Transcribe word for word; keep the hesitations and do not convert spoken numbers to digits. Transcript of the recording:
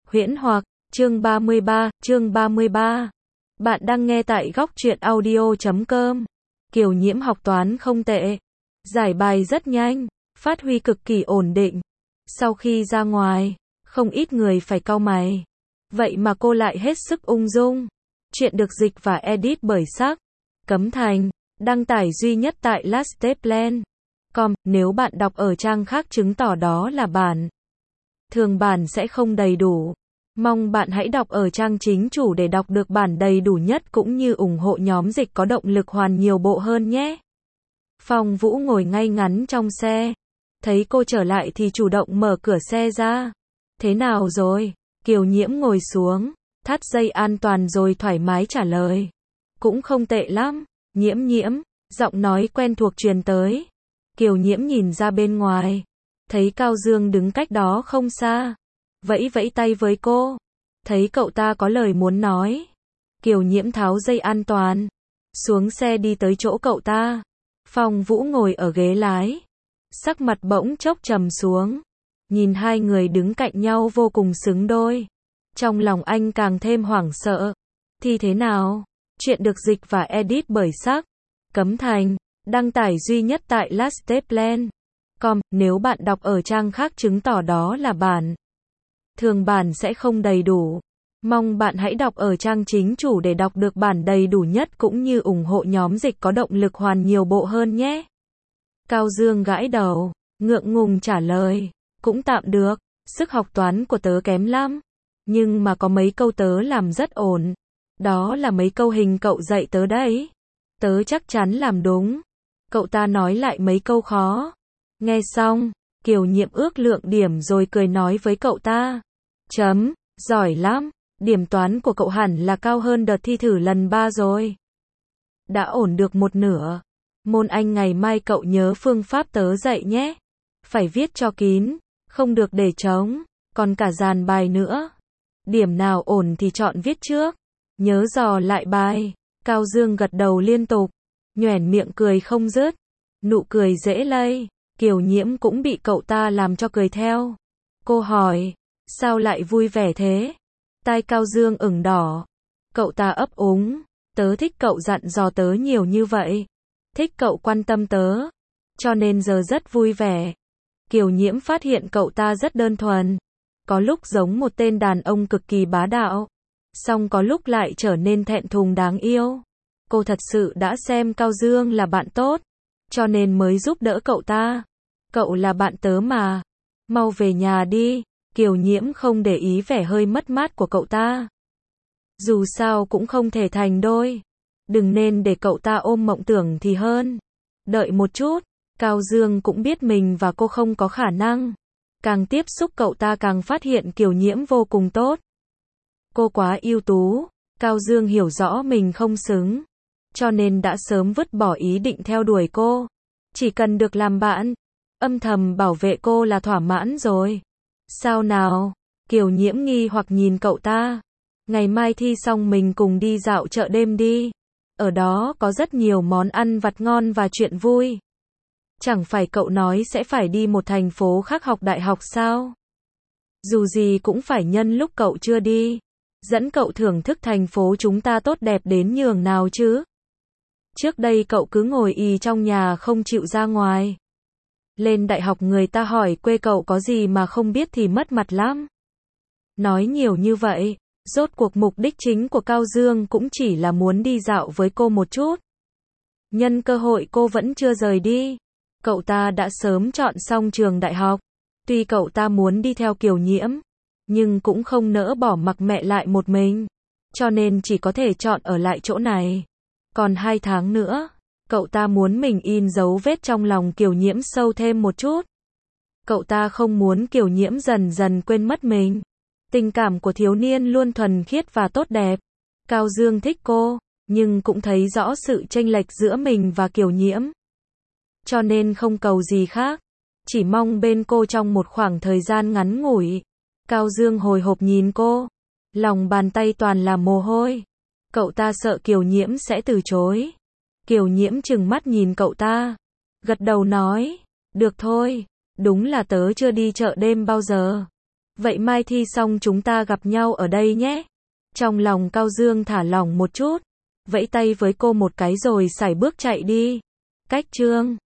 Huyễn hoặc, chương ba mươi ba, chương ba mươi ba. Bạn đang nghe tại góc truyện audio chấm com. Kiều Nhiễm học toán không tệ. Giải bài rất nhanh, phát huy cực kỳ ổn định. Sau khi ra ngoài, không ít người phải cau mày. Vậy mà cô lại hết sức ung dung. Chuyện được dịch và edit bởi Sắc Cấm Thành, đăng tải duy nhất tại laststeplen chấm com. Nếu bạn đọc ở trang khác chứng tỏ đó là bản thường bản sẽ không đầy đủ. Mong bạn hãy đọc ở trang chính chủ để đọc được bản đầy đủ nhất cũng như ủng hộ nhóm dịch có động lực hoàn nhiều bộ hơn nhé. Phong Vũ ngồi ngay ngắn trong xe. Thấy cô trở lại thì chủ động mở cửa xe ra. Thế nào rồi? Kiều Nhiễm ngồi xuống, thắt dây an toàn rồi thoải mái trả lời. Cũng không tệ lắm. Nhiễm Nhiễm, giọng nói quen thuộc truyền tới. Kiều Nhiễm nhìn ra bên ngoài, thấy Cao Dương đứng cách đó không xa, vẫy vẫy tay với cô. Thấy cậu ta có lời muốn nói, Kiều Nhiễm tháo dây an toàn, xuống xe đi tới chỗ cậu ta. Phong Vũ ngồi ở ghế lái, sắc mặt bỗng chốc trầm xuống, nhìn hai người đứng cạnh nhau vô cùng xứng đôi. Trong lòng anh càng thêm hoảng sợ. Thì thế nào? Chuyện được dịch và edit bởi Sắc Cấm Thành, đăng tải duy nhất tại laststeplen chấm com. Nếu bạn đọc ở trang khác chứng tỏ đó là bản thường bản sẽ không đầy đủ. Mong bạn hãy đọc ở trang chính chủ để đọc được bản đầy đủ nhất cũng như ủng hộ nhóm dịch có động lực hoàn nhiều bộ hơn nhé. Cao Dương gãi đầu, ngượng ngùng trả lời. Cũng tạm được, sức học toán của tớ kém lắm. Nhưng mà có mấy câu tớ làm rất ổn. Đó là mấy câu hình cậu dạy tớ đấy. Tớ chắc chắn làm đúng. Cậu ta nói lại mấy câu khó. Nghe xong, Kiều Nhiễm ước lượng điểm rồi cười nói với cậu ta. Chấm, giỏi lắm. Điểm toán của cậu hẳn là cao hơn đợt thi thử lần ba rồi. Đã ổn được một nửa. Môn Anh ngày mai cậu nhớ phương pháp tớ dạy nhé. Phải viết cho kín, không được để trống, còn cả dàn bài nữa. Điểm nào ổn thì chọn viết trước. Nhớ dò lại bài. Cao Dương gật đầu liên tục, nhoẻn miệng cười không dứt. Nụ cười dễ lây. Kiều Nhiễm cũng bị cậu ta làm cho cười theo. Cô hỏi, sao lại vui vẻ thế? Tai Cao Dương ửng đỏ. Cậu ta ấp úng, tớ thích cậu dặn dò tớ nhiều như vậy. Thích cậu quan tâm tớ. Cho nên giờ rất vui vẻ. Kiều Nhiễm phát hiện cậu ta rất đơn thuần. Có lúc giống một tên đàn ông cực kỳ bá đạo. Xong có lúc lại trở nên thẹn thùng đáng yêu. Cô thật sự đã xem Cao Dương là bạn tốt. Cho nên mới giúp đỡ cậu ta. Cậu là bạn tớ mà. Mau về nhà đi. Kiều Nhiễm không để ý vẻ hơi mất mát của cậu ta. Dù sao cũng không thể thành đôi. Đừng nên để cậu ta ôm mộng tưởng thì hơn. Đợi một chút. Cao Dương cũng biết mình và cô không có khả năng. Càng tiếp xúc cậu ta càng phát hiện Kiều Nhiễm vô cùng tốt. Cô quá ưu tú. Cao Dương hiểu rõ mình không xứng. Cho nên đã sớm vứt bỏ ý định theo đuổi cô. Chỉ cần được làm bạn, âm thầm bảo vệ cô là thỏa mãn rồi. Sao nào? Kiều Nhiễm nghi hoặc nhìn cậu ta. Ngày mai thi xong mình cùng đi dạo chợ đêm đi. Ở đó có rất nhiều món ăn vặt ngon và chuyện vui. Chẳng phải cậu nói sẽ phải đi một thành phố khác học đại học sao? Dù gì cũng phải nhân lúc cậu chưa đi. Dẫn cậu thưởng thức thành phố chúng ta tốt đẹp đến nhường nào chứ. Trước đây cậu cứ ngồi ì trong nhà không chịu ra ngoài. Lên đại học người ta hỏi quê cậu có gì mà không biết thì mất mặt lắm. Nói nhiều như vậy, rốt cuộc mục đích chính của Cao Dương cũng chỉ là muốn đi dạo với cô một chút. Nhân cơ hội cô vẫn chưa rời đi. Cậu ta đã sớm chọn xong trường đại học. Tuy cậu ta muốn đi theo Kiều Nhiễm, nhưng cũng không nỡ bỏ mặc mẹ lại một mình. Cho nên chỉ có thể chọn ở lại chỗ này. Còn hai tháng nữa, cậu ta muốn mình in dấu vết trong lòng Kiều Nhiễm sâu thêm một chút. Cậu ta không muốn Kiều Nhiễm dần dần quên mất mình. Tình cảm của thiếu niên luôn thuần khiết và tốt đẹp. Cao Dương thích cô, nhưng cũng thấy rõ sự chênh lệch giữa mình và Kiều Nhiễm. Cho nên không cầu gì khác. Chỉ mong bên cô trong một khoảng thời gian ngắn ngủi. Cao Dương hồi hộp nhìn cô. Lòng bàn tay toàn là mồ hôi. Cậu ta sợ Kiều Nhiễm sẽ từ chối. Kiều Nhiễm trừng mắt nhìn cậu ta. Gật đầu nói. Được thôi. Đúng là tớ chưa đi chợ đêm bao giờ. Vậy mai thi xong chúng ta gặp nhau ở đây nhé. Trong lòng Cao Dương thả lỏng một chút, vẫy tay với cô một cái rồi sải bước chạy đi. Cách chương